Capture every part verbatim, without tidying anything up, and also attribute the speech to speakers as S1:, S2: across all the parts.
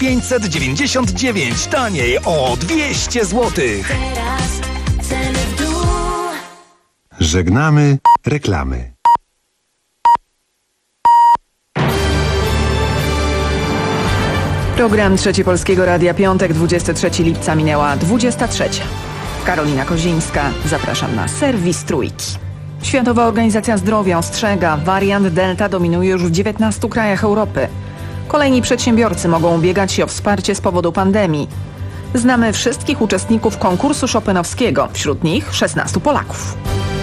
S1: pięćset dziewięćdziesiąt dziewięć. Taniej o dwieście złotych.
S2: Teraz ceny w dół.
S3: Żegnamy reklamy.
S4: Program Trzeci Polskiego Radia, piątek, dwudziestego trzeciego lipca, minęła dwudziesta trzecia. Karolina Kozińska, zapraszam na serwis Trójki. Światowa Organizacja Zdrowia ostrzega, wariant Delta dominuje już w dziewiętnastu krajach Europy. Kolejni przedsiębiorcy mogą ubiegać się o wsparcie z powodu pandemii. Znamy wszystkich uczestników konkursu chopinowskiego, wśród nich szesnastu Polaków.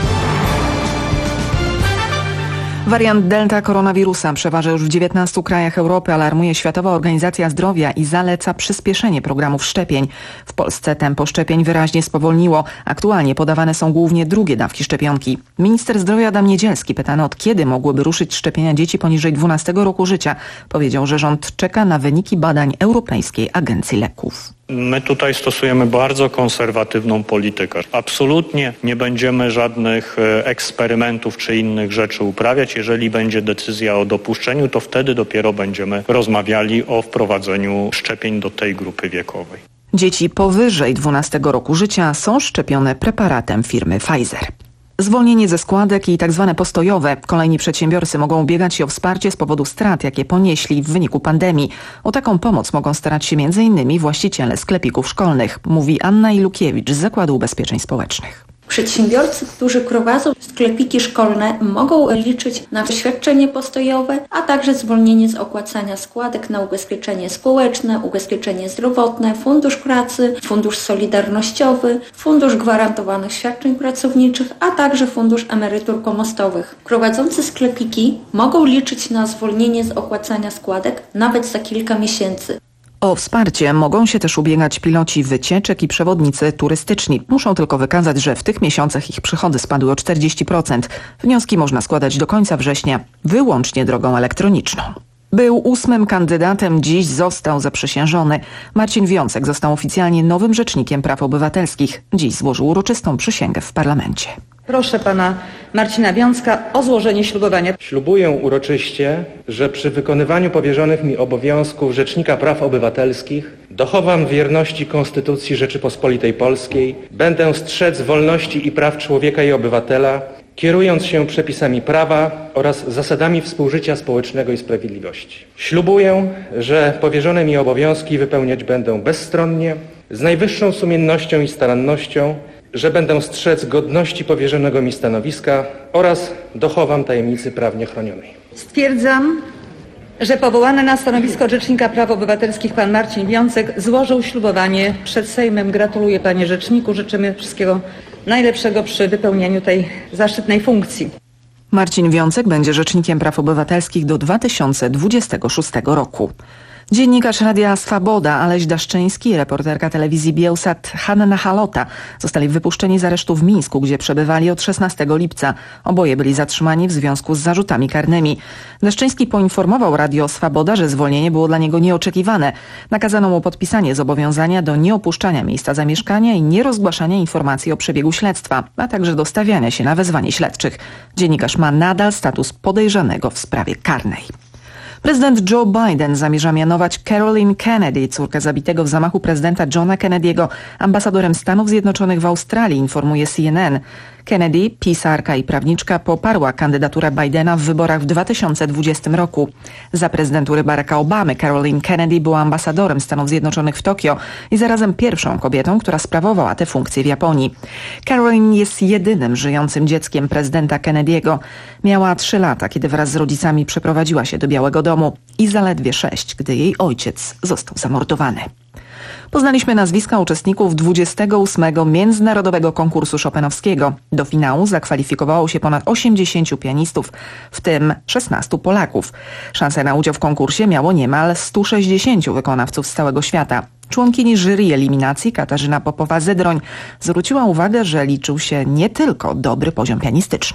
S4: Wariant Delta koronawirusa przeważa już w dziewiętnastu krajach Europy, alarmuje Światowa Organizacja Zdrowia i zaleca przyspieszenie programów szczepień. W Polsce tempo szczepień wyraźnie spowolniło. Aktualnie podawane są głównie drugie dawki szczepionki. Minister zdrowia Adam Niedzielski, pytany od kiedy mogłyby ruszyć szczepienia dzieci poniżej dwunastego roku życia, powiedział, że rząd czeka na wyniki badań Europejskiej Agencji Leków.
S5: My tutaj stosujemy bardzo konserwatywną politykę. Absolutnie nie będziemy żadnych eksperymentów czy innych rzeczy uprawiać. Jeżeli będzie decyzja o dopuszczeniu, to wtedy dopiero będziemy rozmawiali o wprowadzeniu szczepień do tej grupy wiekowej.
S4: Dzieci powyżej dwunastego roku życia są szczepione preparatem firmy Pfizer. Zwolnienie ze składek i tak zwane postojowe. Kolejni przedsiębiorcy mogą ubiegać się o wsparcie z powodu strat, jakie ponieśli w wyniku pandemii. O taką pomoc mogą starać się między innymi właściciele sklepików szkolnych, mówi Anna Ilukiewicz z Zakładu Ubezpieczeń Społecznych.
S6: Przedsiębiorcy, którzy prowadzą sklepiki szkolne, mogą liczyć na świadczenie postojowe, a także zwolnienie z opłacania składek na ubezpieczenie społeczne, ubezpieczenie zdrowotne, fundusz pracy, fundusz solidarnościowy, fundusz gwarantowanych świadczeń pracowniczych, a także fundusz emerytur pomostowych. Prowadzący sklepiki mogą liczyć na zwolnienie z opłacania składek nawet za kilka miesięcy.
S4: O wsparcie mogą się też ubiegać piloci wycieczek i przewodnicy turystyczni. Muszą tylko wykazać, że w tych miesiącach ich przychody spadły o czterdzieści procent. Wnioski można składać do końca września wyłącznie drogą elektroniczną. Był ósmym kandydatem, dziś został zaprzysiężony. Marcin Wiącek został oficjalnie nowym rzecznikiem praw obywatelskich. Dziś złożył uroczystą przysięgę w parlamencie.
S7: Proszę pana Marcina Wiącka o złożenie ślubowania.
S8: Ślubuję uroczyście, że przy wykonywaniu powierzonych mi obowiązków Rzecznika Praw Obywatelskich dochowam wierności Konstytucji Rzeczypospolitej Polskiej, będę strzec wolności i praw człowieka i obywatela, kierując się przepisami prawa oraz zasadami współżycia społecznego i sprawiedliwości. Ślubuję, że powierzone mi obowiązki wypełniać będę bezstronnie, z najwyższą sumiennością i starannością, że będę strzec godności powierzonego mi stanowiska oraz dochowam tajemnicy prawnie chronionej.
S7: Stwierdzam, że powołany na stanowisko Rzecznika Praw Obywatelskich pan Marcin Wiącek złożył ślubowanie przed Sejmem. Gratuluję panie rzeczniku, życzymy wszystkiego najlepszego przy wypełnianiu tej zaszczytnej funkcji.
S4: Marcin Wiącek będzie Rzecznikiem Praw Obywatelskich do dwa tysiące dwudziestego szóstego roku. Dziennikarz Radia Swaboda Aleś Daszczyński i reporterka telewizji Bielsat Hanna Halota zostali wypuszczeni z aresztu w Mińsku, gdzie przebywali od szesnastego lipca. Oboje byli zatrzymani w związku z zarzutami karnymi. Daszczyński poinformował Radio Swaboda, że zwolnienie było dla niego nieoczekiwane. Nakazano mu podpisanie zobowiązania do nieopuszczania miejsca zamieszkania i nierozgłaszania informacji o przebiegu śledztwa, a także do stawiania się na wezwanie śledczych. Dziennikarz ma nadal status podejrzanego w sprawie karnej. Prezydent Joe Biden zamierza mianować Caroline Kennedy, córkę zabitego w zamachu prezydenta Johna Kennedy'ego, ambasadorem Stanów Zjednoczonych w Australii, informuje C N N. Kennedy, pisarka i prawniczka, poparła kandydaturę Bidena w wyborach w dwa tysiące dwudziestym roku. Za prezydentury Baracka Obamy Caroline Kennedy była ambasadorem Stanów Zjednoczonych w Tokio i zarazem pierwszą kobietą, która sprawowała tę funkcję w Japonii. Caroline jest jedynym żyjącym dzieckiem prezydenta Kennedy'ego. Miała trzy lata, kiedy wraz z rodzicami przeprowadziła się do Białego Domu i zaledwie sześć, gdy jej ojciec został zamordowany. Poznaliśmy nazwiska uczestników dwudziestego ósmego Międzynarodowego Konkursu Chopinowskiego. Do finału zakwalifikowało się ponad osiemdziesięciu pianistów, w tym szesnastu Polaków. Szansę na udział w konkursie miało niemal stu sześćdziesięciu wykonawców z całego świata. Członkini jury eliminacji Katarzyna Popowa-Zydroń zwróciła uwagę, że liczył się nie tylko dobry poziom pianistyczny.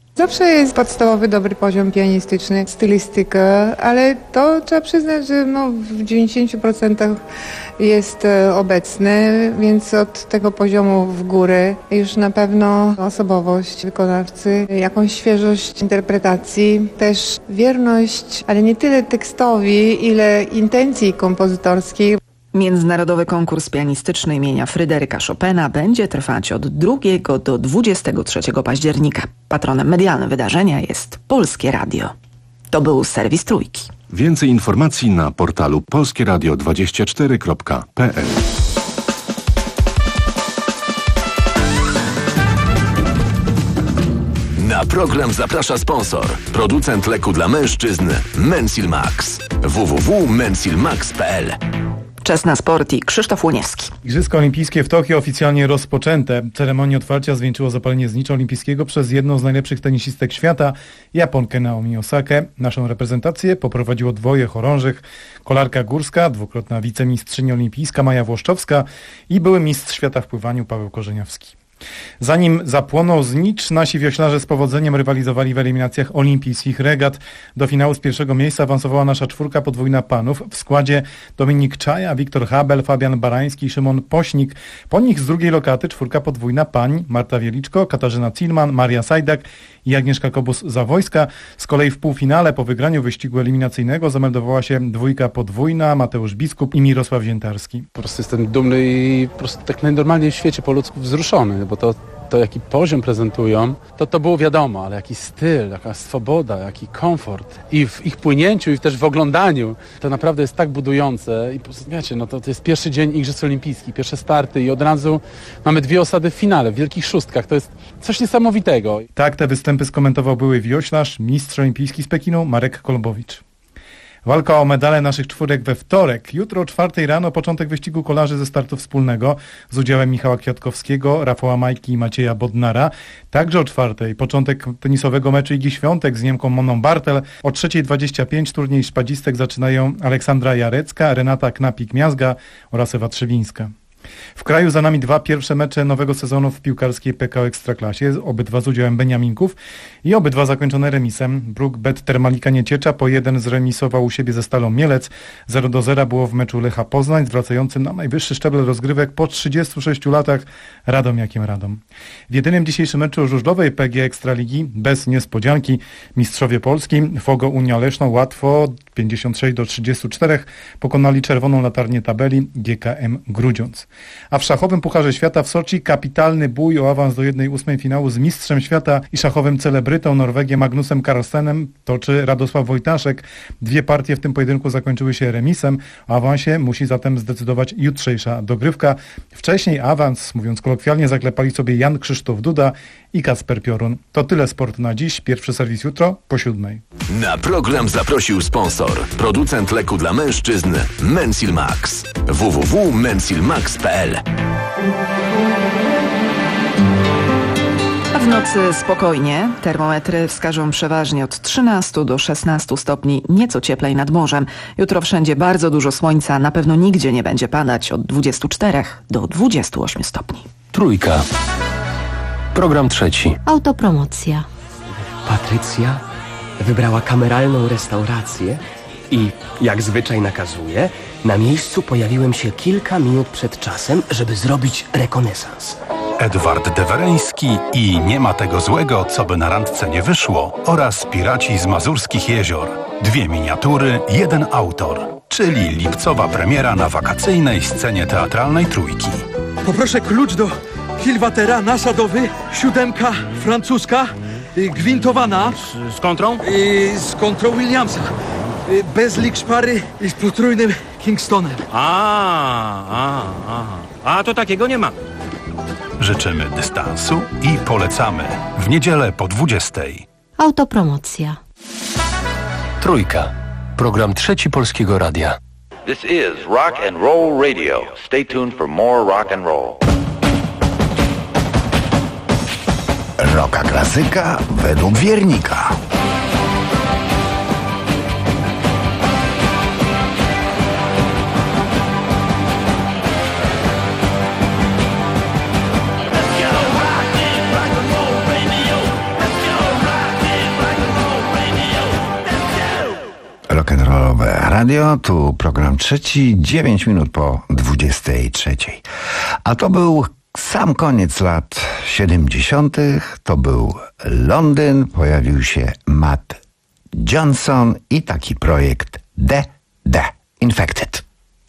S3: Zawsze jest podstawowy, dobry poziom pianistyczny, stylistyka, ale to trzeba przyznać, że no w dziewięćdziesięciu procentach jest obecny, więc od tego poziomu w górę już na pewno osobowość wykonawcy, jakąś świeżość interpretacji, też wierność, ale nie tyle tekstowi, ile intencji kompozytorskiej.
S4: Międzynarodowy konkurs pianistyczny imienia Fryderyka Chopina będzie trwać od drugiego do dwudziestego trzeciego października. Patronem medialnym wydarzenia jest Polskie Radio. To był serwis Trójki.
S9: Więcej informacji na portalu polskieradio dwadzieścia cztery kropka p l.
S1: Na program zaprasza sponsor. Producent leku dla mężczyzn Mensil Max. w w w kropka mensil max kropka p l.
S4: Czas na sport i Krzysztof Łoniewski.
S10: Igrzyska olimpijskie w Tokio oficjalnie rozpoczęte. Ceremonię otwarcia zwieńczyło zapalenie znicza olimpijskiego przez jedną z najlepszych tenisistek świata, Japonkę Naomi Osakę. Naszą reprezentację poprowadziło dwoje chorążych. Kolarka górska, dwukrotna wicemistrzyni olimpijska Maja Włoszczowska i były mistrz świata w pływaniu Paweł Korzeniowski. Zanim zapłonął znicz, nasi wioślarze z powodzeniem rywalizowali w eliminacjach olimpijskich regat. Do finału z pierwszego miejsca awansowała nasza czwórka podwójna panów w składzie Dominik Czaja, Wiktor Habel, Fabian Barański i Szymon Pośnik. Po nich z drugiej lokaty czwórka podwójna pań Marta Wieliczko, Katarzyna Cilman, Maria Sajdak i Agnieszka Kobus-Zawojska. Z kolei w półfinale po wygraniu wyścigu eliminacyjnego zameldowała się dwójka podwójna Mateusz Biskup i Mirosław Ziętarski.
S11: Po prostu jestem dumny i po prostu tak najnormalniej w świecie po ludzku wzruszony, bo to, to jaki poziom prezentują, to to było wiadomo, ale jaki styl, jaka swoboda, jaki komfort i w ich płynięciu i też w oglądaniu, to naprawdę jest tak budujące i po prostu, wiecie, no to, to jest pierwszy dzień Igrzysk Olimpijskich, pierwsze starty i od razu mamy dwie osady w finale, w wielkich szóstkach, to jest coś niesamowitego.
S10: Tak te występy skomentował były wioślarz, mistrz olimpijski z Pekinu Marek Kolbowicz. Walka o medale naszych czwórek we wtorek. Jutro o czwartej rano początek wyścigu kolarzy ze startu wspólnego z udziałem Michała Kwiatkowskiego, Rafała Majki i Macieja Bodnara. Także o czwartej początek tenisowego meczu Igi Świątek z Niemką Moną Bartel. O trzeciej dwadzieścia pięć turniej szpadzistek zaczynają Aleksandra Jarecka, Renata Knapik-Miazga oraz Ewa Trzewińska. W kraju za nami dwa pierwsze mecze nowego sezonu w piłkarskiej P K O Ekstraklasie, obydwa z udziałem Beniaminków i obydwa zakończone remisem. Bruk Bet Termalika Nieciecza po jeden zremisował u siebie ze Stalą Mielec. zero do zera było w meczu Lecha Poznań z wracającym na najwyższy szczebel rozgrywek po trzydziestu sześciu latach Radomiakiem Radom. W jedynym dzisiejszym meczu żużlowej P G Ekstraligi bez niespodzianki mistrzowie Polski Fogo Unia Leszno łatwo pięćdziesiąt sześć do trzydziestu czterech pokonali czerwoną latarnię tabeli G K M Grudziądz. A w szachowym Pucharze Świata w Soczi kapitalny bój o awans do jednej ósmej finału z mistrzem świata i szachowym celebrytą Norwegiem Magnusem Carlsenem toczy Radosław Wojtaszek. Dwie partie w tym pojedynku zakończyły się remisem. O awansie musi zatem zdecydować jutrzejsza dogrywka. Wcześniej awans, mówiąc kolokwialnie, zaklepali sobie Jan Krzysztof Duda i Kacper Piorun. To tyle sportu na dziś. Pierwszy serwis jutro po siódmej.
S1: Na program zaprosił sponsor. Producent leku dla mężczyzn Mensil Max. w w w kropka mensil max kropka p l.
S4: A w nocy spokojnie. Termometry wskażą przeważnie od trzynastu do szesnastu stopni, nieco cieplej nad morzem. Jutro wszędzie bardzo dużo słońca, na pewno nigdzie nie będzie padać od dwudziestu czterech do dwudziestu ośmiu stopni.
S12: Trójka. Program trzeci.
S2: Autopromocja.
S12: Patrycja wybrała kameralną restaurację i, jak zwyczaj nakazuje, na miejscu pojawiłem się kilka minut przed czasem, żeby zrobić rekonesans.
S13: Edward Dewereński i Nie ma tego złego, co by na randce nie wyszło oraz Piraci z Mazurskich Jezior. Dwie miniatury, jeden autor, czyli lipcowa premiera na wakacyjnej scenie teatralnej Trójki.
S14: Poproszę klucz do Kilwatera, nasadowy, siódemka francuska, y, gwintowana.
S15: Z, z kontrą?
S14: Y, z kontrą Williamsa. Y, bez lik szpary i z potrójnym Kingstonem.
S15: A, a, a. A to takiego nie ma.
S13: Życzymy dystansu i polecamy w niedzielę po dwudziestej.
S2: Autopromocja.
S12: Trójka. Program trzeci Polskiego Radia.
S16: This is Rock and Roll Radio. Stay tuned for more rock and roll.
S1: Rocka klasyka według wiernika.
S17: Let's go rock and roll radio. Let's go rock. Radio, tu program trzeci, dziewięć minut po dwudziestej trzeciej. A to był sam koniec lat siedemdziesiątych. To był Londyn, pojawił się Matt Johnson i taki projekt The The Infected.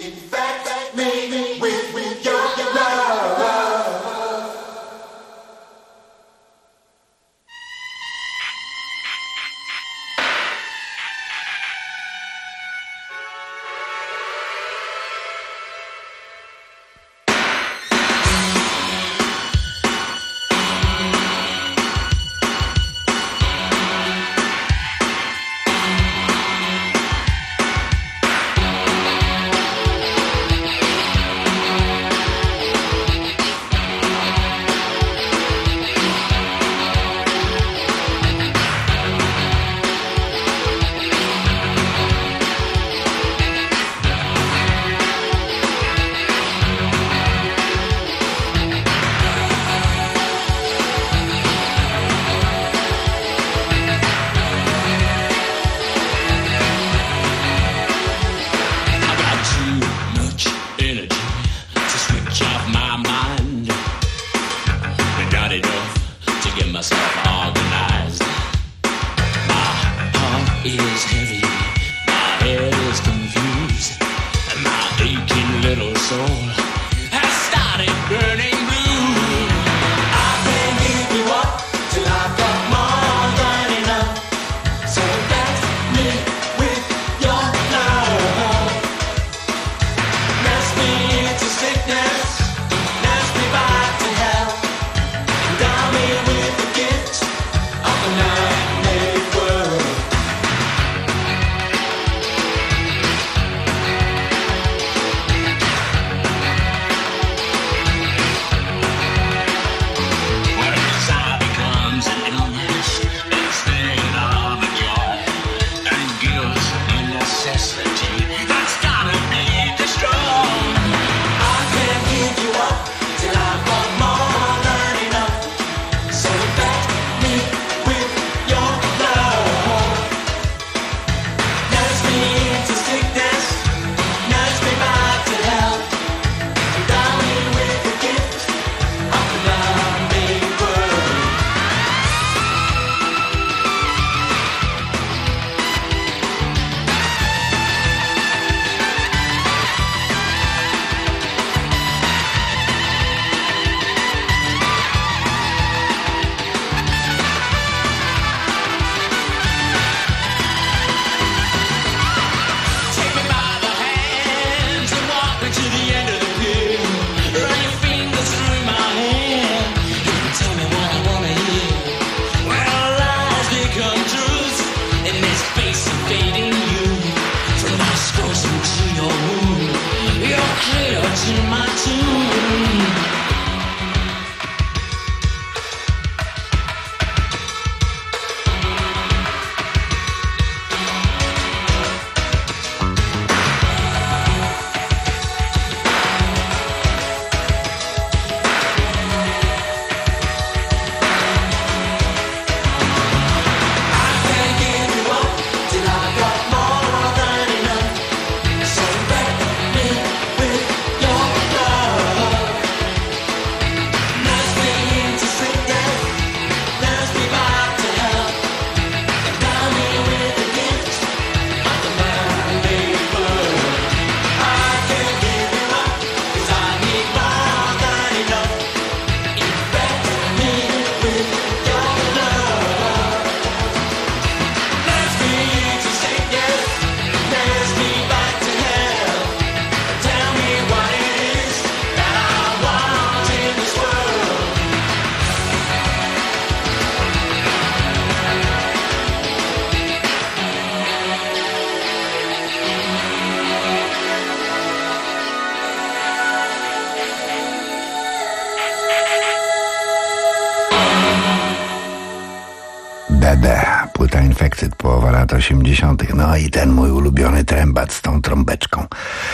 S17: D D, płyta Infected, połowa lat osiemdziesiątych. No i ten mój ulubiony trębat z tą trąbeczką.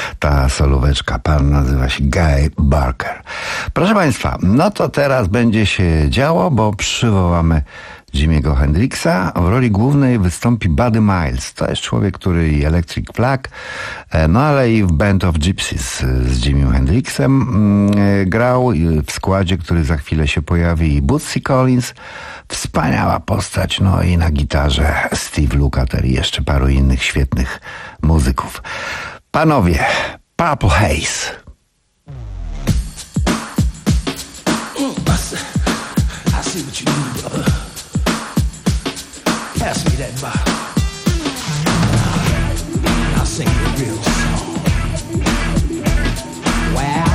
S17: Ta solóweczka, pan nazywa się Guy Barker. Proszę Państwa, no to teraz będzie się działo, bo przywołamy Jimiego Hendrixa. W roli głównej wystąpi Buddy Miles. To jest człowiek, który i Electric Flag, no ale i w Band of Gypsies z Jimim Hendrixem grał w składzie, który za chwilę się pojawi, i Bootsy Collins. Wspaniała postać, no i na gitarze Steve Lukather i jeszcze paru innych świetnych muzyków. Panowie, Purple Haze.
S18: I see what you do, brother. Pass me that bottle, and I'll sing you a real song. Wow.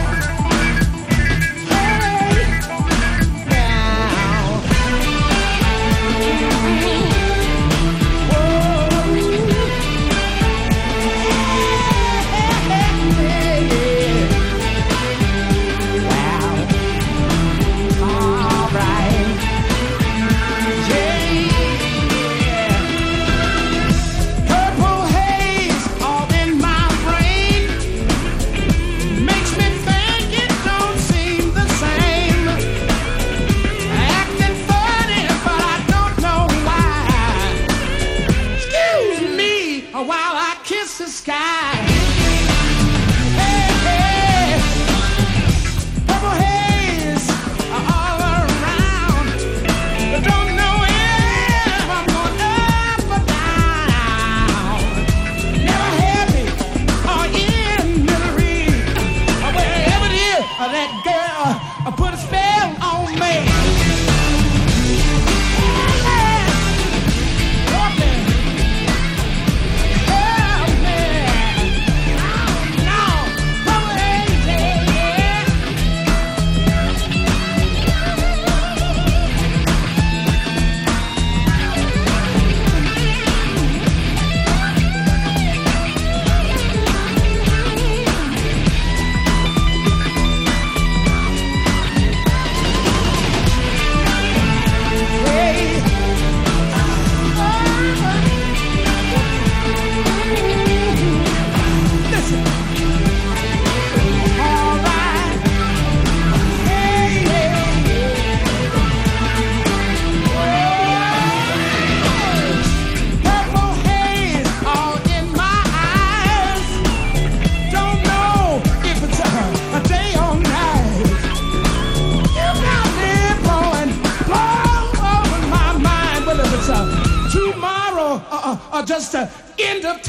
S18: Just the end of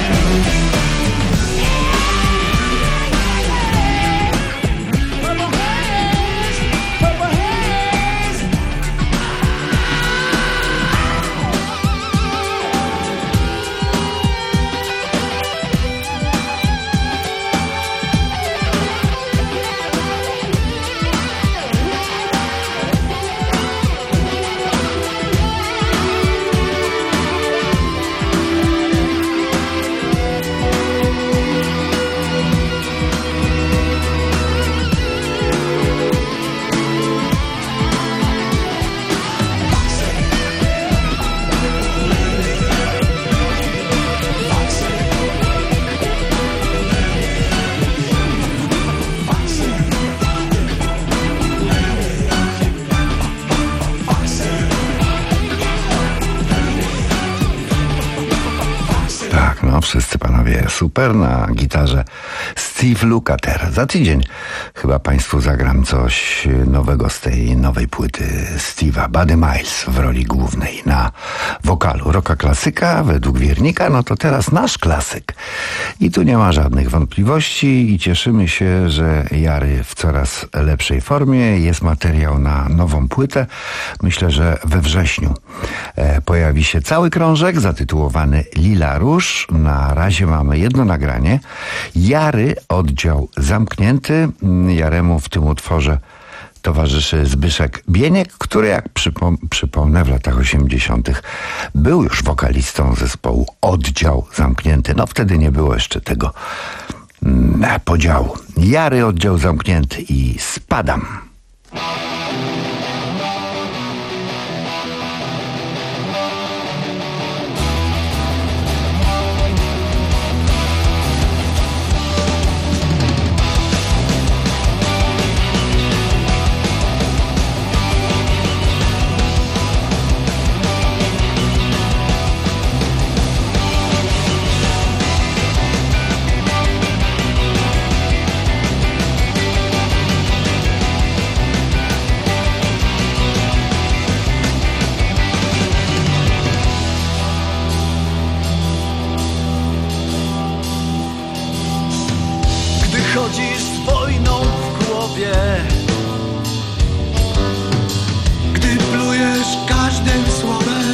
S18: time.
S17: Wszyscy panowie super, na gitarze Steve Lukather. Za tydzień chyba państwu zagram coś nowego z tej nowej płyty Steve'a. Buddy Miles w roli głównej na wokalu. Rocka klasyka według Wiernika, no to teraz nasz klasyk. I tu nie ma żadnych wątpliwości i cieszymy się, że Jary w coraz lepszej formie. Jest materiał na nową płytę. Myślę, że we wrześniu e, pojawi się cały krążek zatytułowany Lila Róż. Na razie mamy jedno nagranie. Jary, oddział zamknięty. Jaremu w tym utworze towarzyszy Zbyszek Bieniek, który, jak przypom- przypomnę, w latach osiemdziesiątych był już wokalistą zespołu Oddział Zamknięty. No wtedy nie było jeszcze tego mm, podziału. Jary, oddział zamknięty i Spadam.
S19: chodzisz z wojną w głowie. Gdy plujesz każdym słowem,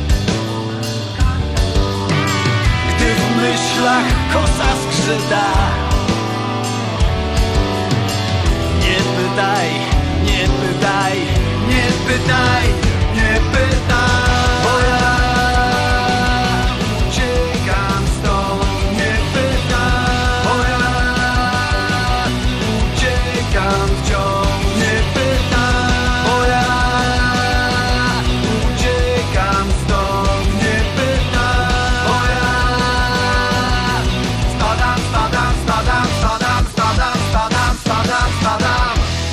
S19: gdy w myślach kosa skrzyta. Nie pytaj, nie pytaj, nie pytaj, nie pytaj. Bo ja uciekam stąd, nie pytaj. Bo ja uciekam wciąż, nie pytaj. Bo ja uciekam stąd, nie pytaj. Bo ja spadam, spadam, spadam, spadam, spadam, spadam, spadam, spadam.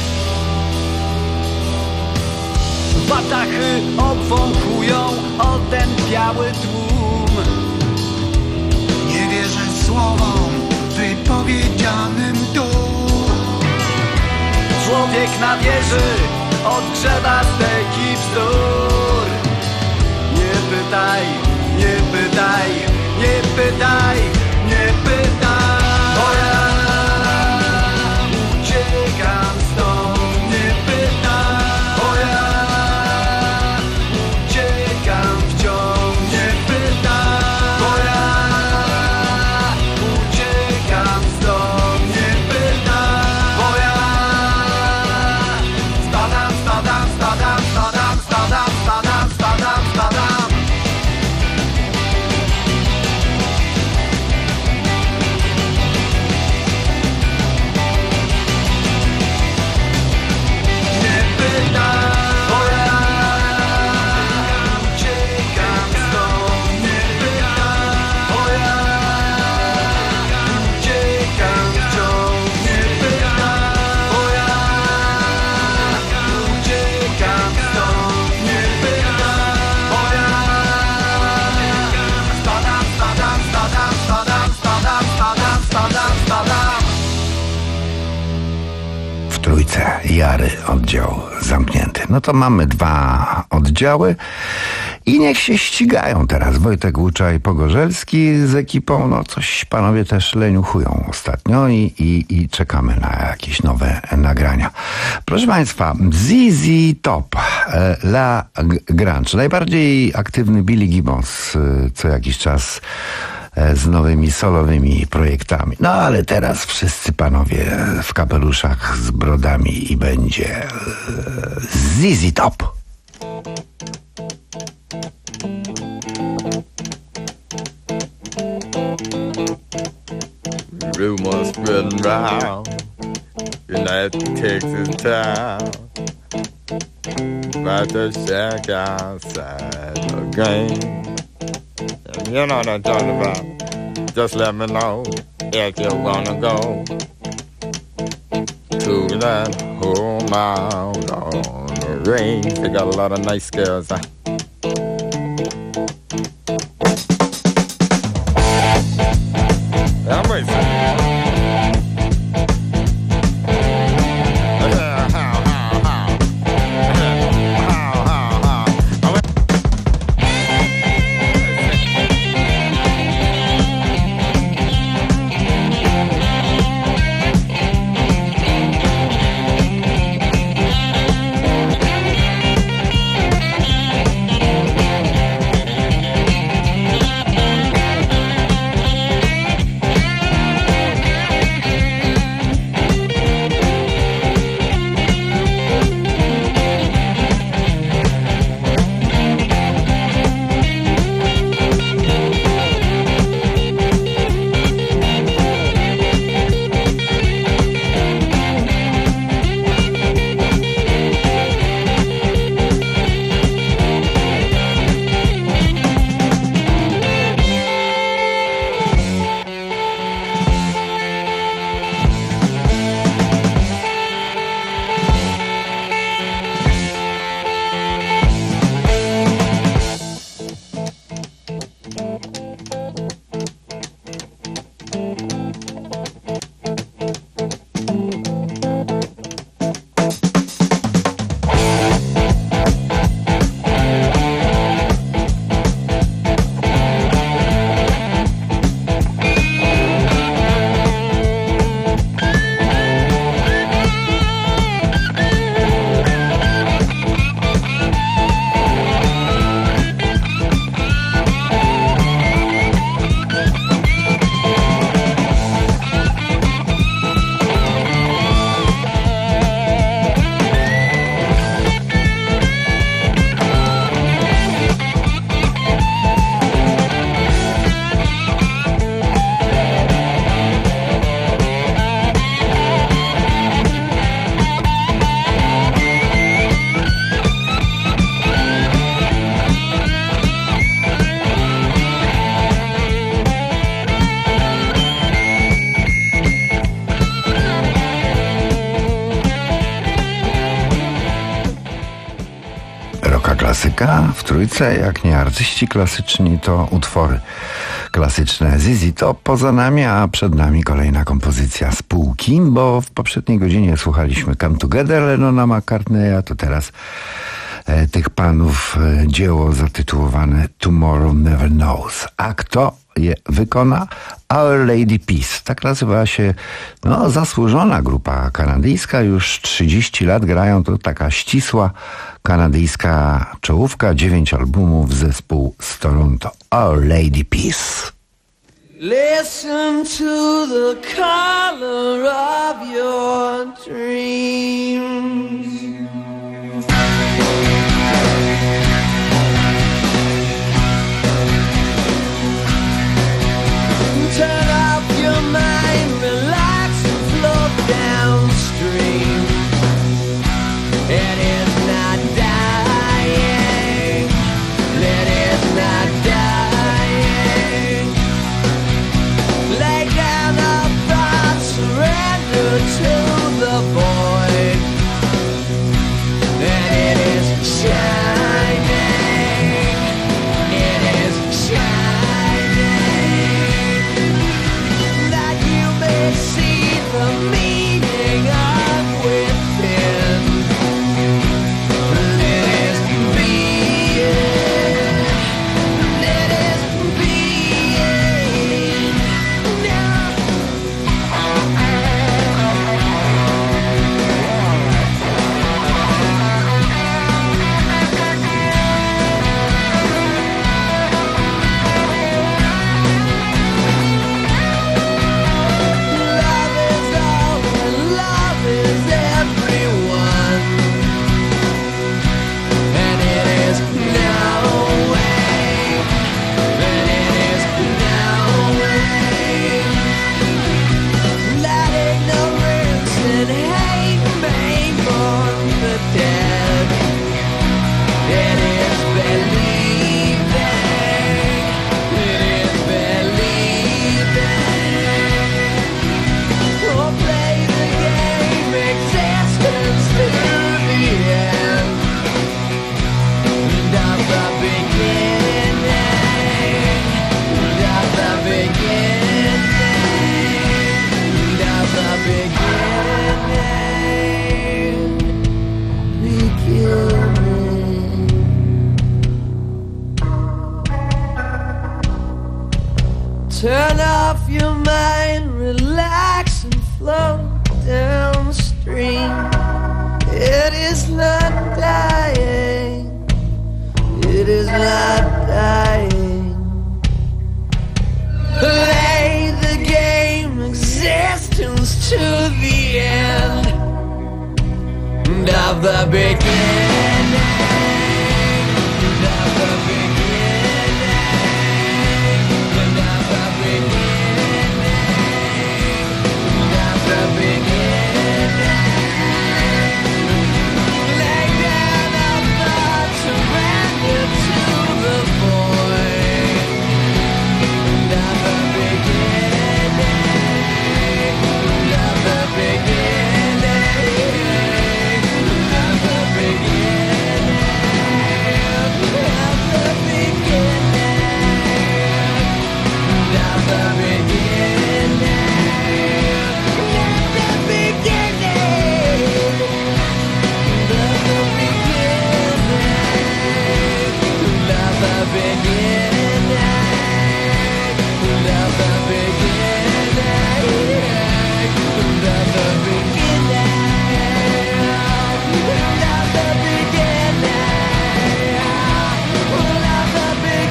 S19: Watachy obwąchują otępiały tłum. Nie wierzę słowom wypowiedzianym tu. Człowiek na wieży odgrzewa steki bzdur. Nie pytaj, nie pytaj, nie pytaj, nie pytaj. Bo ja uciekam stąd, nie pytaj. Bo ja uciekam wciąż, nie pytaj. Bo ja uciekam stąd, nie pytaj. Bo ja spadam, spadam, spadam, spadam, spadam, spadam, spadam, spadam. Nie pytaj. Bo ja uciekam stąd, nie pytaj. Bo ja uciekam wciąż, nie pytaj. Bo ja uciekam stąd, nie pytaj. Bo ja spadam, spadam, spadam, spadam, spadam, spadam, spadam, spadam.
S17: W Trójce Jary, oddział zamknięty. No to mamy dwa oddziały i niech się ścigają teraz. Wojtek Łucza i Pogorzelski z ekipą. No coś panowie też leniuchują ostatnio i, i, i czekamy na jakieś nowe nagrania. Proszę państwa, Z Z Top, e, La Grange. Najbardziej aktywny Billy Gibbons e, co jakiś czas z nowymi solowymi projektami. No ale teraz wszyscy panowie w kapeluszach z brodami i będzie Z Z Top.
S20: Rumors spreading round United Texas town about the shack outside the game. You know what I'm talking about. Just let me know if you wanna go to that home out on the range. They got a lot of nice girls. Huh? I'm waiting.
S17: klasyka w trójce, jak nie artyści klasyczni, to utwory klasyczne. Zizi to poza nami, a przed nami kolejna kompozycja z półki, bo w poprzedniej godzinie słuchaliśmy Come Together Lennona McCartneya, to teraz e, tych panów e, dzieło zatytułowane Tomorrow Never Knows. A kto je wykona? Our Lady Peace. Tak nazywa się no, zasłużona grupa kanadyjska. Już trzydzieści lat grają. To taka ścisła kanadyjska czołówka. Dziewięć albumów, zespół z Toronto. Our Lady Peace.
S19: Listen to the color of your dreams. Turn off your mind, relax and float downstream. It is not dying, it is not dying. Lay down our thoughts, surrender to the void. And it is shining, it is shining. That you may see the meaning of within. Let it be, let it be now. Love is all and love is everyone. And it is no way, and it is no way. Let ignorance and hate make mourn the dead. It is believing, it is believing. Oh, play the game, existence to the end. And of the beginning, and of the beginning, and of the beginning, beginning. Turn off your mind, relax and float downstream. It is not dying, it is not dying. Play the game, existence to the end. And of the beginning, and of the beginning, and of the beginning, and of the beginning. Lay down our thoughts, surrender to the void. And of the beginning, and of the beginning, and of the beginning, of the beginning, and of the beginning, of the beginning. Love the beginning, love the beginning, love the beginning, love the beginning, love the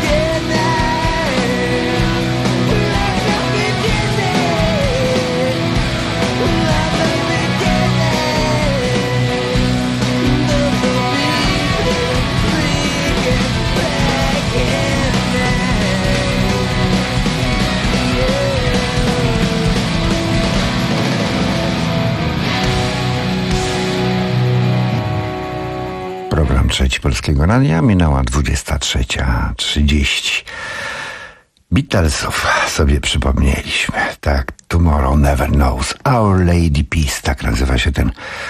S17: Program Trzeci Polskiego Radia, minęła dwudziesta trzecia trzydzieści. Beatlesów sobie przypomnieliśmy. Tak, Tomorrow Never Knows. Our Lady Peace, tak nazywa się ten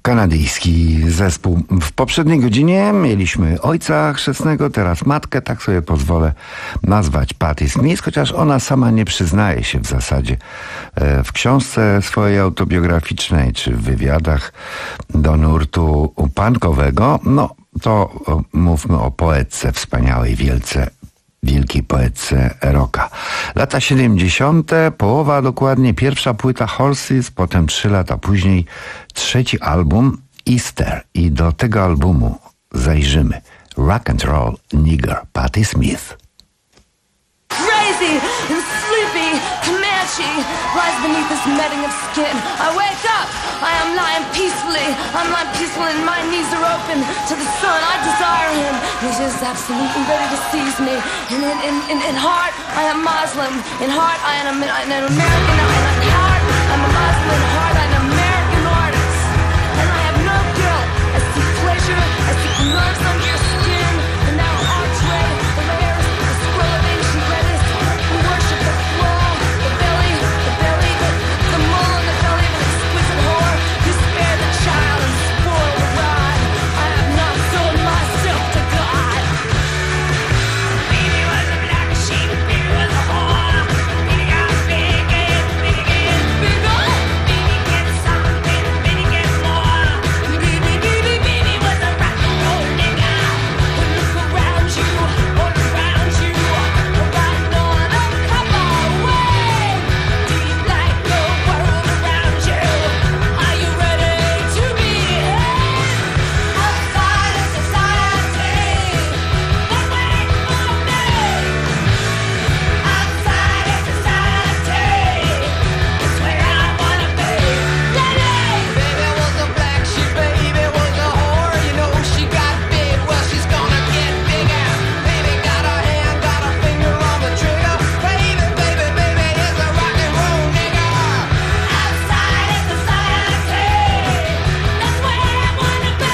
S17: Kanadyjski zespół. W poprzedniej godzinie mieliśmy ojca chrzestnego, teraz matkę, tak sobie pozwolę nazwać Patti Smith, chociaż ona sama nie przyznaje się w zasadzie w książce swojej autobiograficznej czy w wywiadach do nurtu punkowego. No to mówmy o poetce wspaniałej, wielce wielkiej poetce rocka. Lata siedemdziesiąte, połowa dokładnie, pierwsza płyta Horses, potem trzy lata później trzeci album Easter i do tego albumu zajrzymy. Rock and Roll Nigger, Patti Smith.
S21: Crazy and sleepy, Comanche lies beneath this netting of skin. I wake up, I am lying peacefully, I'm lying peacefully and my knees are open to the sun. I desire him, he's just absolutely ready to seize me. And in, in, in, in heart, I am Muslim, in heart I am an, an American, in heart I'm a Muslim, in heart I'm an American artist. And I have no guilt, I seek pleasure, I seek nerves under your skin, and now archway, the layers, the scroll of ancient letters, who worship the floor, the belly, the belly, the, the mole in the belly of an exquisite whore, who spare the child and spoil the ride. I have not sold myself to God. Baby was a black sheep, baby was a whore, baby got big and big and bigger, baby gets something, baby gets more, baby, baby, baby was a rock and roll nigga. Look around you, all around you, riding on a cowboy. Do you like the world around you? Are you ready to be outside of society? But wait for me. Outside of society, that's where I wanna be. Baby was a black sheep, baby was a whore. You know she got big, well she's gonna get bigger. Baby got her hand, got her finger on the trigger. Baby, baby, baby is a rock and roll nigga. Outside of society, that's where I wanna be.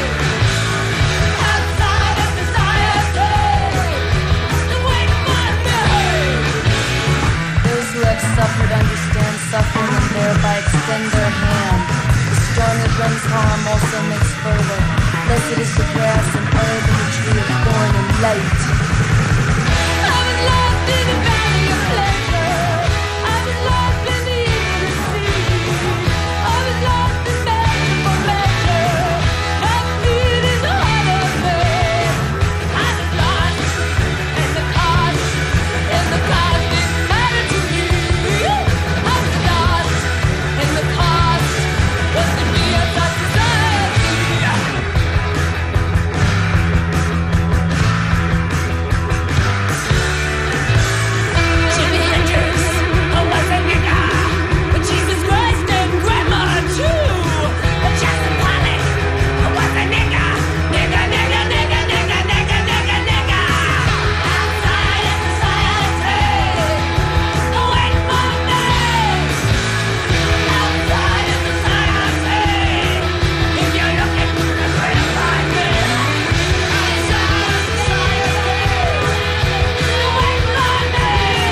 S21: Outside of society, just wait for me. Those who have suffered understand suffering and thereby extend their hand. The storm that brings harm also makes further. Blessed is the grass and herb and the tree of thorn and light. I was lost in the valley of pleasure. I was lost in the infinite sea. I was lost in bed for pleasure. That need is the heart of me. I was lost in the cause, and the cause didn't matter to me. I was lost in the cause, was to be a society. Jimi Hendrix, I was a nigga, but Jesus Christ and Grandma too. But Jackson Pollock, I was a nigga, nigga, nigga, nigga, nigga, nigga, nigga, nigga. Outside of society, wait for me. Outside of society, if you're looking, that's where to find me. Outside of society, wait for me.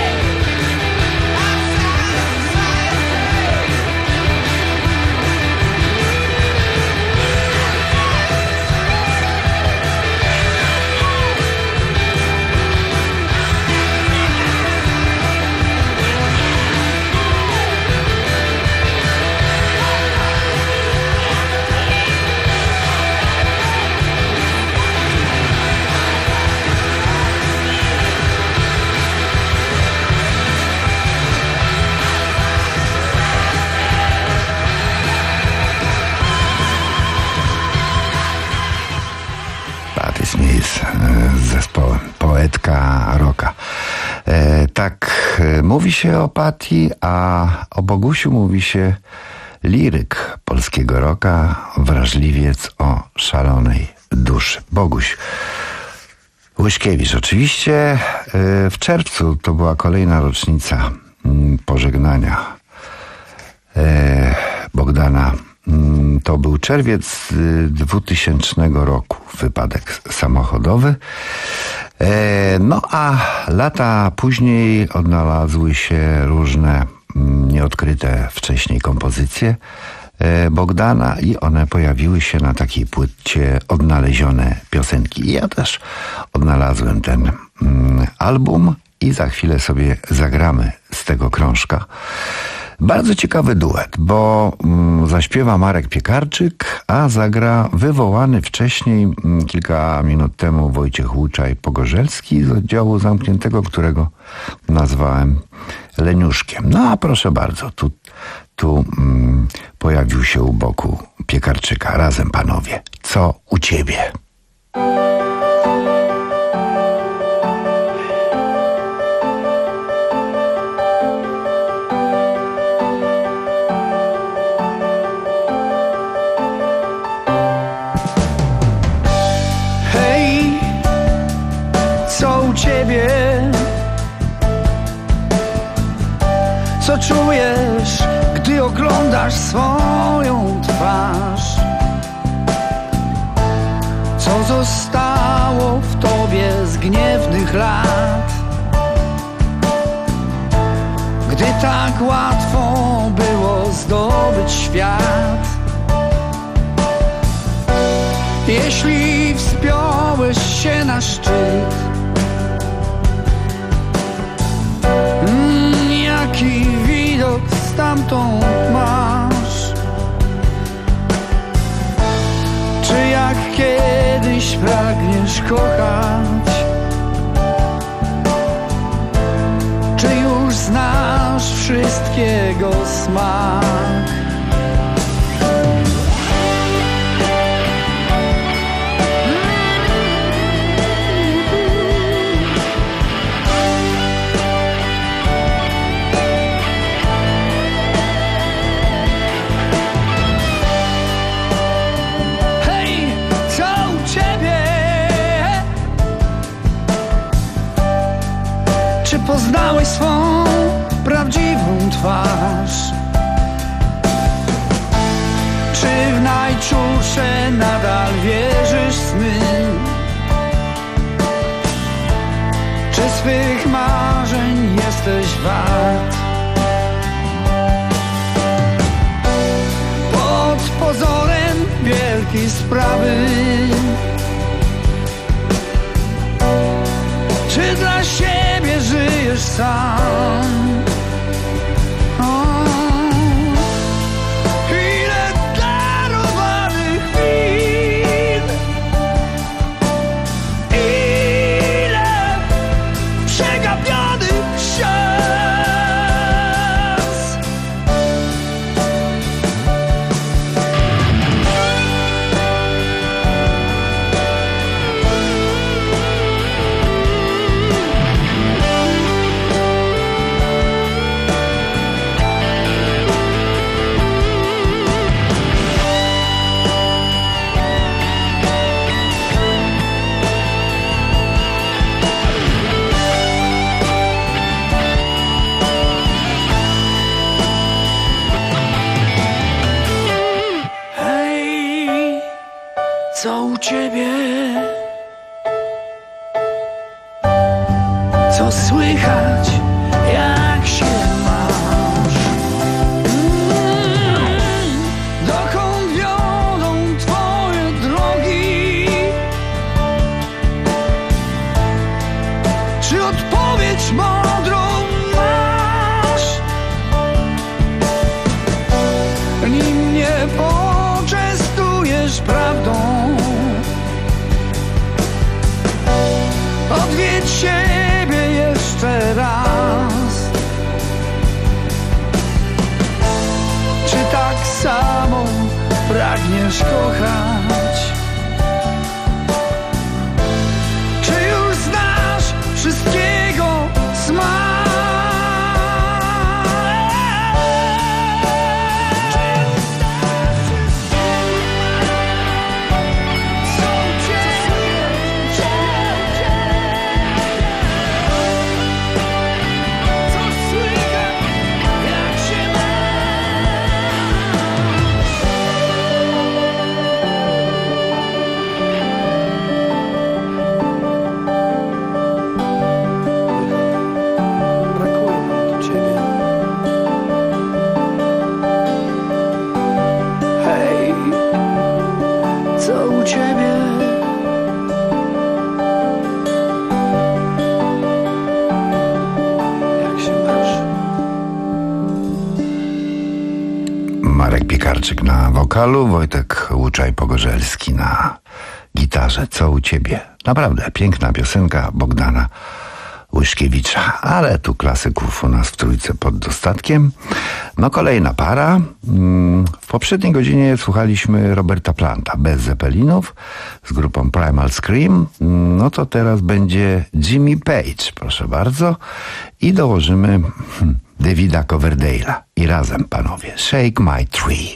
S17: Patti Smith e, z zespołem poetka rocka. E, tak e, mówi się o Patti, a o Bogusiu mówi się liryk polskiego rocka, wrażliwiec o szalonej duszy. Boguś Łyśkiewicz. Oczywiście e, w czerwcu to była kolejna rocznica m, pożegnania e, Bogdana. To był czerwiec dwutysięcznego roku, wypadek samochodowy. No a lata później odnalazły się różne nieodkryte wcześniej kompozycje Bogdana i one pojawiły się na takiej płycie Odnalezione piosenki. Ja też odnalazłem ten mm, album i za chwilę sobie zagramy z tego krążka. Bardzo ciekawy duet, bo mm, zaśpiewa Marek Piekarczyk, a zagra wywołany wcześniej, mm, kilka minut temu, Wojciech Łuczaj-Pogorzelski z oddziału zamkniętego, którego nazwałem Leniuszkiem. No a proszę bardzo, tu, tu mm, pojawił się u boku Piekarczyka. Razem, panowie. Co u ciebie?
S5: Ciebie, co czujesz, gdy oglądasz swoją twarz? Co zostało w tobie z gniewnych lat? Gdy tak łatwo było zdobyć świat. Jeśli wspiąłeś się na szczyt, jaki widok stamtąd masz? Czy jak kiedyś pragniesz kochać? Czy już znasz wszystkiego smak? Poznałeś swą prawdziwą twarz? Czy w najczulsze nadal wierzysz sny? Czy swych marzeń jesteś wart? Pod pozorem wielkiej sprawy, czy dla siebie żyjesz sam? O, ile darowanych chwil, ile przegapionych szans. Co u ciebie? Co słychać? Jak się masz? Mm, dokąd wiodą twoje drogi? Czy odpowiedź mądrą masz? Nim mnie poczęstujesz prawdą, odwiedź siebie jeszcze raz. Czy tak samo pragniesz kochać? Czy już znasz wszystkiego smak?
S17: Pietrzaczek na wokalu, Wojtek Łuczaj-Pogorzelski na gitarze. Co u ciebie? Naprawdę piękna piosenka Bogdana Łyszkiewicza, ale tu klasyków u nas w trójce pod dostatkiem. No kolejna para. W poprzedniej godzinie słuchaliśmy Roberta Planta bez Zeppelinów z grupą Primal Scream. No to teraz będzie Jimmy Page, proszę bardzo. I dołożymy hmm, Davida Coverdale'a. I razem, panowie, Shake My Tree.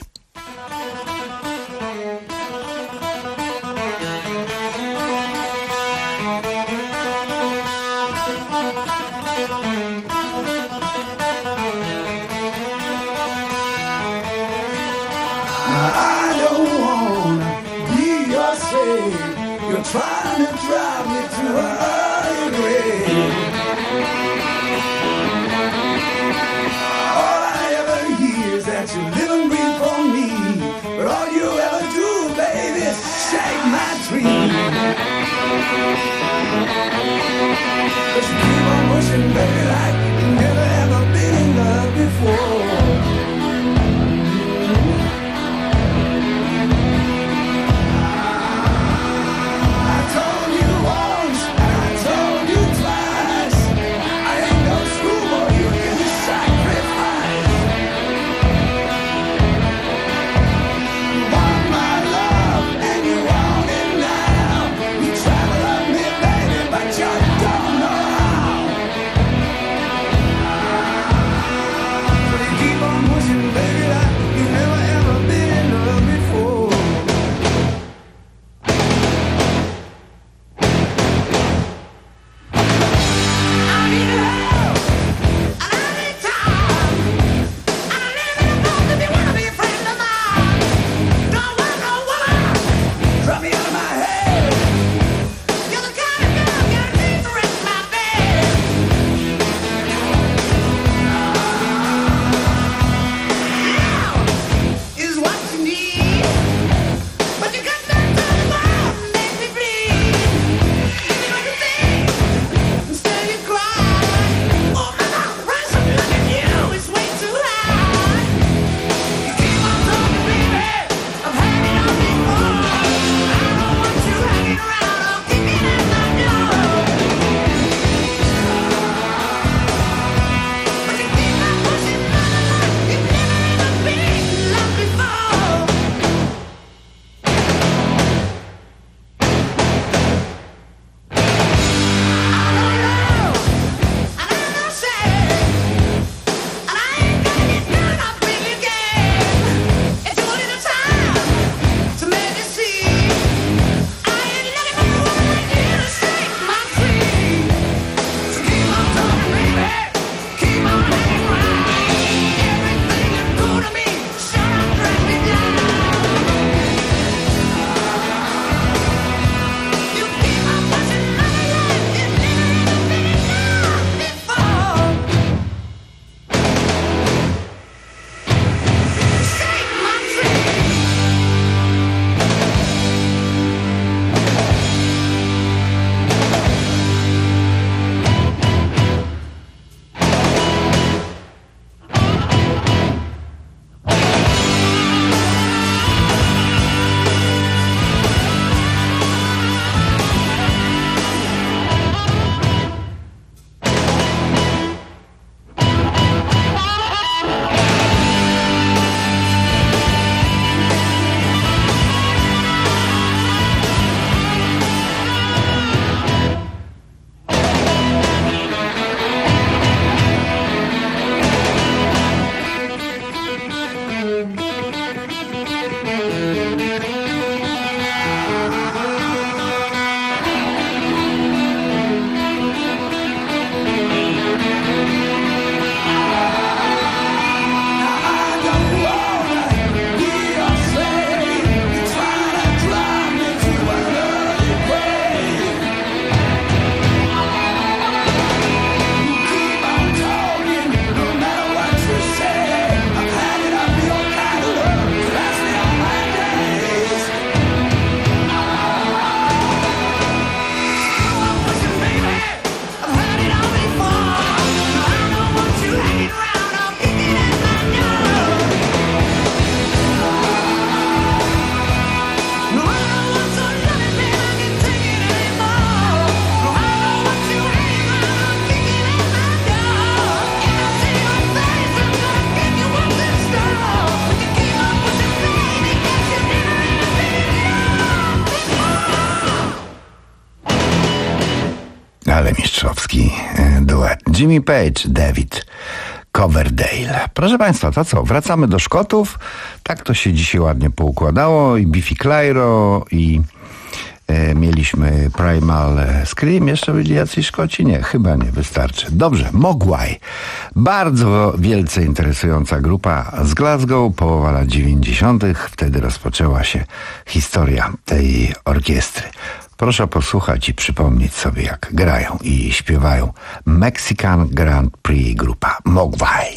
S5: I don't wanna be your slave. You're trying to drive me to a higher grave. All I ever hear is that you live and breathe for me, but all you ever do, baby, is shake my tree. But you keep on pushing, baby, like you've never ever been in love before. Travel on me, baby, but you don't know how.
S17: szkocki duet. Jimmy Page, David Coverdale. Proszę Państwa, to co? Wracamy do Szkotów. Tak to się dzisiaj ładnie poukładało. I Biffy Clyro, i e, mieliśmy Primal Scream. Jeszcze byli jacyś Szkoci? Nie, chyba nie, wystarczy. Dobrze, Mogwai. Bardzo wielce interesująca grupa z Glasgow, połowa lat dziewięćdziesiątych. Wtedy rozpoczęła się historia tej orkiestry. Proszę posłuchać i przypomnieć sobie, jak grają i śpiewają Mexican Grand Prix grupa Mogwai.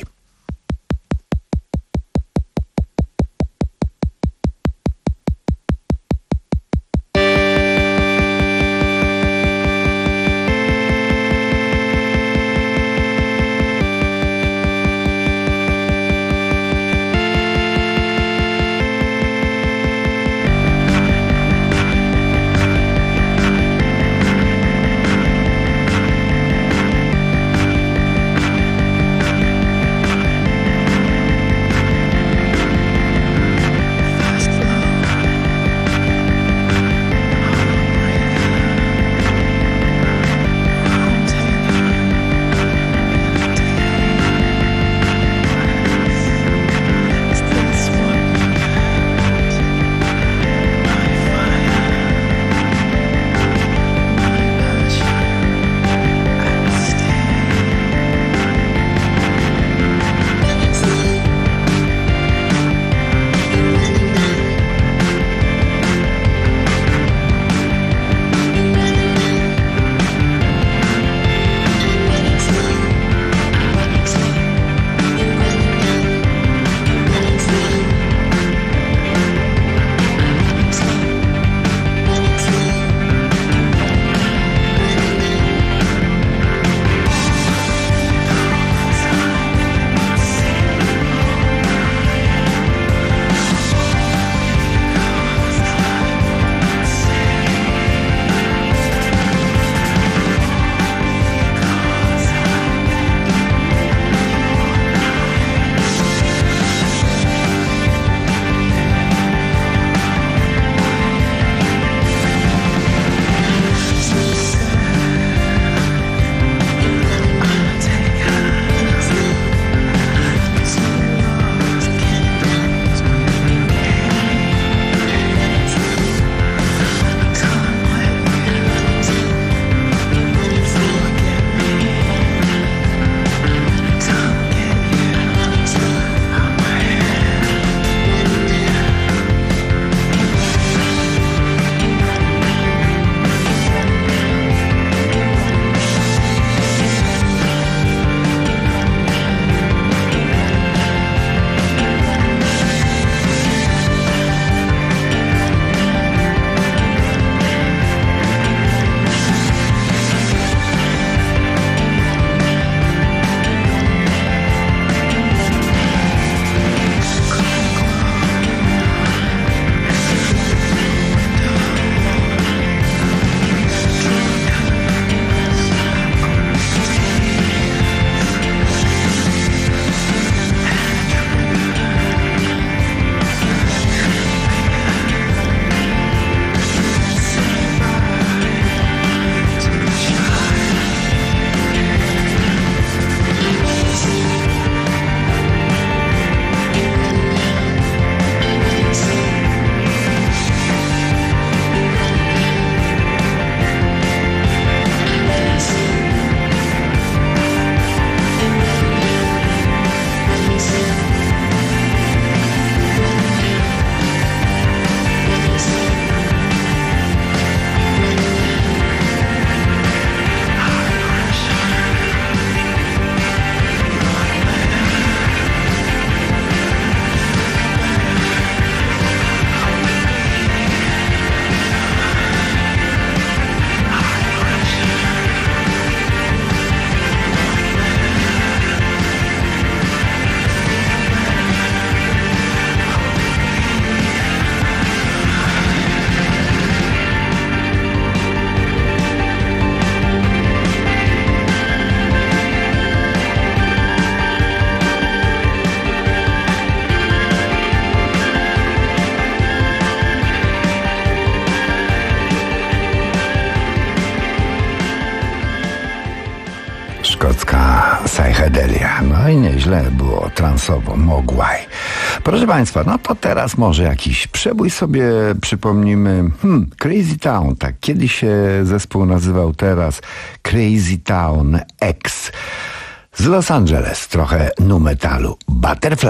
S17: Psychedelia. No i nieźle było transowo, Mogwai. Proszę Państwa, no to teraz może jakiś przebój sobie przypomnimy. Hmm, Crazy Town, tak kiedyś się zespół nazywał, teraz Crazy Town X. Z Los Angeles, trochę nu metalu, Butterfly.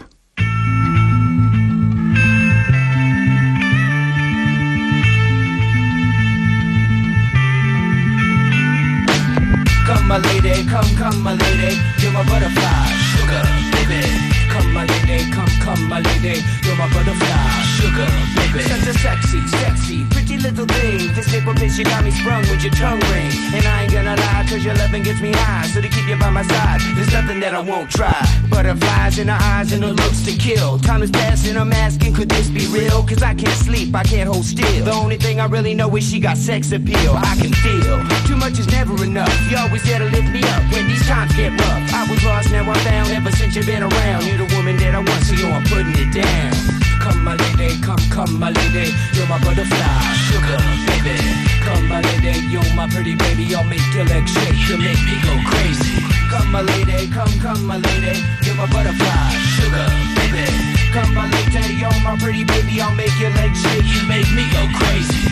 S19: Come my lady, come, come my lady, you're my butterfly, sugar, baby. Come my lady, come, come my lady, you're my butterfly, sugar, baby. Such a sexy, sexy, pretty little thing. This nipple bitch, you got me sprung with your tongue ring. And I ain't gonna lie, cause your loving gets me high. So to keep you by my side, there's nothing that I won't try. Butterflies in her eyes and her looks to kill. Time is passing, I'm asking, could this be real? Cause I can't sleep, I can't hold still. The only thing I really know is she got sex appeal. I can feel, too much is never enough. You always there to lift me up when these times get rough. I was lost, now I'm found, ever since you've been around. You're the woman that I want, so yo, I'm putting it down. Come my lady, come, come my lady, you're my butterfly, sugar, baby. Come my lady, you're my pretty baby, I'll make your legs shake, you'll make me go crazy. Come my lady, come, come my lady, you're my butterfly, sugar, baby. Come my lady, you're my pretty baby, I'll make your legs shake, you make me go crazy.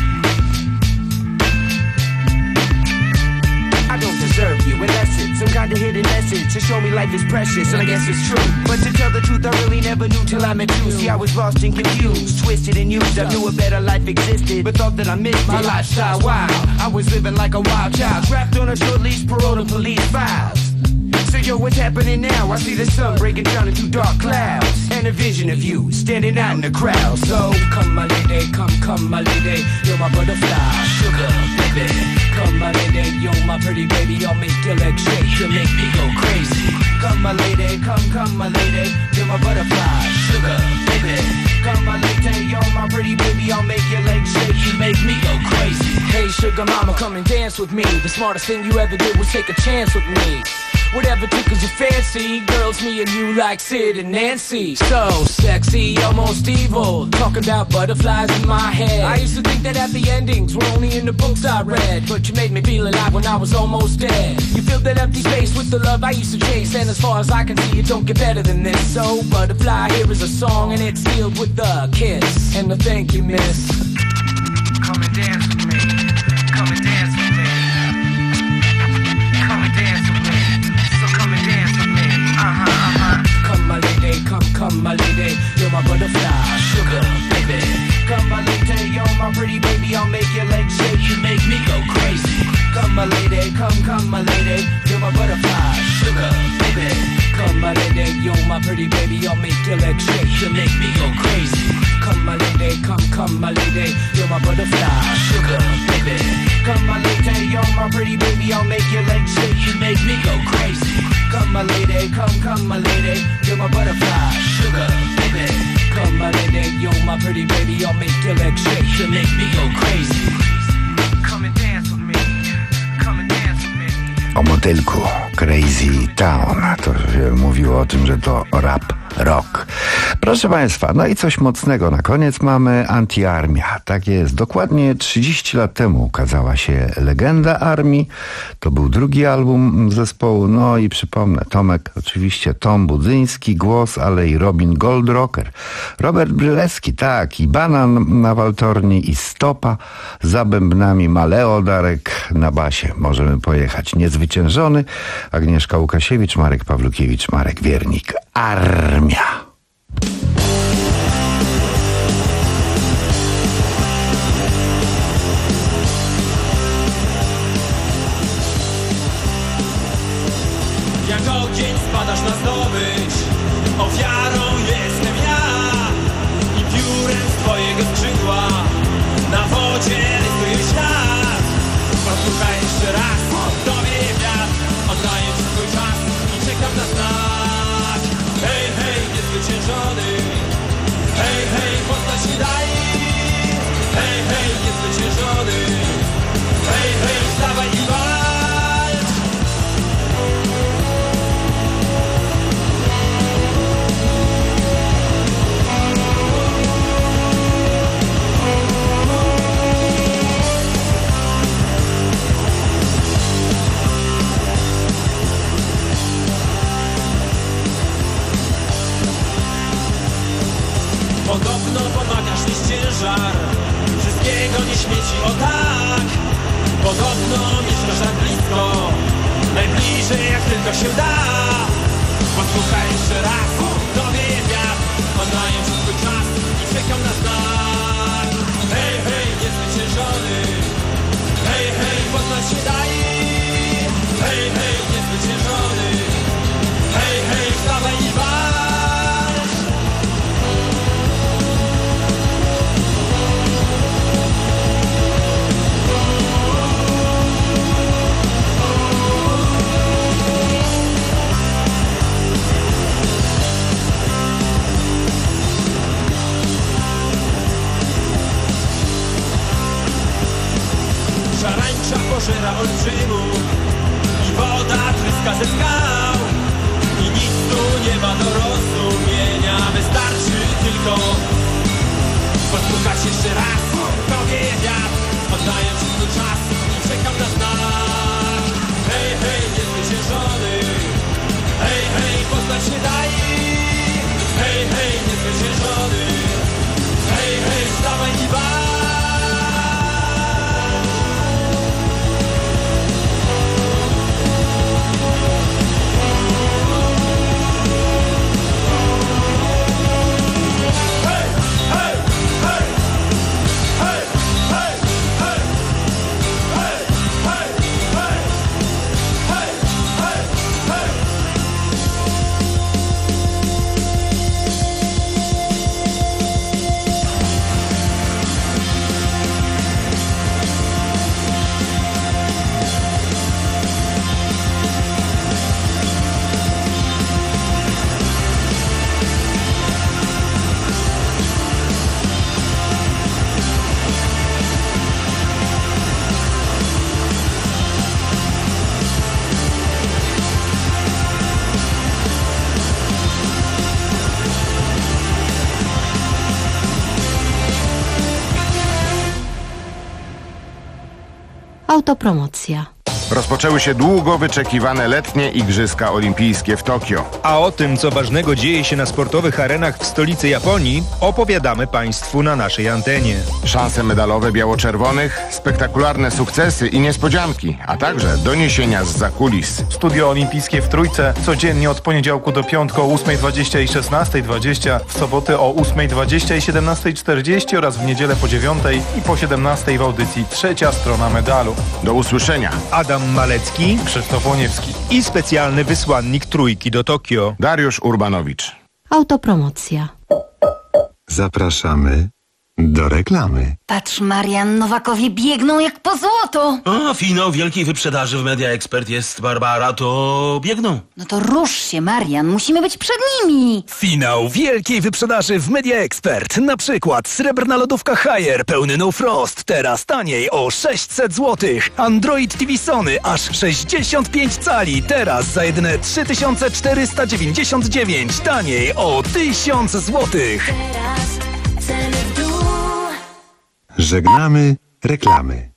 S19: I don't deserve you, unless it's some kind of hidden message to show me life is precious, and I guess it's true. But to tell the truth, I really never knew till I met you. See, I was lost and confused, twisted and used. I knew a better life existed, but thought that I missed my lifestyle wild. I was living like a wild child, trapped on a short leash, parole to police files. So yo, what's happening now? I see the sun breaking down into dark clouds, and a vision of you standing out in the crowd. So come my lady, come, come my lady, you're my butterfly, sugar, baby. Come my lady, you're my pretty baby, I'll make your legs shake, you'll make me go crazy. Come my lady, come, come my lady, you're my butterfly, sugar, baby. Come my lady, you're my pretty baby, I'll make your legs shake, you make me go crazy. Hey sugar mama, come and dance with me. The smartest thing you ever did was take a chance with me. Whatever tickles your fancy, girls, me and you like Sid and Nancy. So sexy, almost evil, talking about butterflies in my head. I used to think that happy endings were only in the books I read, but you made me feel alive when I was almost dead. You filled that empty space with the love I used to chase, and as far as I can see, it don't get better than this. So butterfly, here is a song, and it's sealed with a kiss and a thank you, miss. Come and dance with me, come and dance with me, come and dance with me. Uh-huh, uh-huh. Come my lady, come, come my lady, you're my butterfly, sugar, baby. Come my lady, you're my pretty baby, I'll make your legs shake, you make me go crazy. Come my lady, come, come my lady, you're my butterfly, sugar, baby. Come my lady, you're my pretty baby, I'll make your legs shake, you make me go crazy. Come my lady, come, come my lady, you're my butterfly, sugar, baby. Come my lady, you're my pretty baby, I'll make your legs shake, you make me go crazy. Come my lady, come, come my lady, you're my butterfly, sugar, baby. Come my lady, you're my pretty baby, I'll make your legs shake, you make me go crazy. Come and dance with me, come and dance with me.
S17: O motylku Crazy Town, to się mówiło o tym, że to rap rock. Proszę Państwa, no i coś mocnego na koniec mamy, Antiarmia. Tak jest, dokładnie trzydzieści lat temu ukazała się Legenda Armii. To był drugi album zespołu. No i przypomnę, Tomek, oczywiście Tom Budzyński, głos, ale i Robin Goldrocker. Robert Brylewski, tak, i Banan na waltorni, i Stopa za bębnami, Maleo Darek na basie. Możemy pojechać. Niezwyciężony, Agnieszka Łukasiewicz, Marek Pawlukiewicz, Marek Wiernik. Armia.
S6: Jak ogień spadasz na zdobycz, ofiarą jestem ja i piórem z twojego skrzydła na wodzie rysuję świat. Posłuchaj jeszcze raz, tobie wiatr, oddaję ci swój czas i czekam na znak. Hej, hej, nie Podobno pomagasz nieść ciężar wszystkiego, nie śmieci, o tak. Podobno mieszkasz tak blisko, najbliżej jak tylko się da. Posłuchaj jeszcze raz, to wieje wiatr, oddaję ci swój czas i czekam na znak. Hej, hej, niezwyciężony, hej, hej, poznać się daj. Hej, hej, niezwyciężony, hej, hej, wstawaj i walcz. Szarańcza pożera olbrzymów i woda tryska ze skał. I nic tu nie ma do rozumienia, wystarczy tylko posłuchać jeszcze raz. To wieje wiatr, oddaję ci swój czas i czekam na znak. Hej, hej, niezwyciężony, hej, hej, poznać się daj. Hej, hej, niezwyciężony, hej, hej, wstawaj i walcz.
S2: Autopromocja.
S8: Rozpoczęły się długo wyczekiwane letnie Igrzyska Olimpijskie w Tokio.
S22: A o tym, co ważnego dzieje się na sportowych arenach w stolicy Japonii, opowiadamy Państwu na naszej antenie.
S8: Szanse medalowe biało-czerwonych, spektakularne sukcesy i niespodzianki, a także doniesienia zza kulis.
S10: Studio Olimpijskie w Trójce codziennie od poniedziałku do piątku o ósmej dwadzieścia i szesnastej dwadzieścia, w soboty o ósmej dwadzieścia i siedemnastej czterdzieści oraz w niedzielę po dziewiątej i po siedemnastej w audycji Trzecia Strona Medalu.
S8: Do usłyszenia.
S22: Adam Malecki,
S10: Krzysztof Łoniewski
S22: i specjalny wysłannik Trójki do Tokio,
S8: Dariusz Urbanowicz.
S2: Autopromocja.
S9: Zapraszamy do reklamy.
S21: Patrz, Marian, Nowakowie biegną jak po złoto.
S15: O, finał wielkiej wyprzedaży w Media Expert jest, Barbara, to biegną.
S21: No to rusz się, Marian, musimy być przed nimi.
S23: Finał wielkiej wyprzedaży w Media Expert. Na przykład srebrna lodówka Haier pełny No Frost, teraz taniej o sześćset złotych. Android T V Sony aż sześćdziesiąt pięć cali, teraz za jedyne trzy tysiące czterysta dziewięćdziesiąt dziewięć, taniej o tysiąc złotych.
S9: Żegnamy reklamy.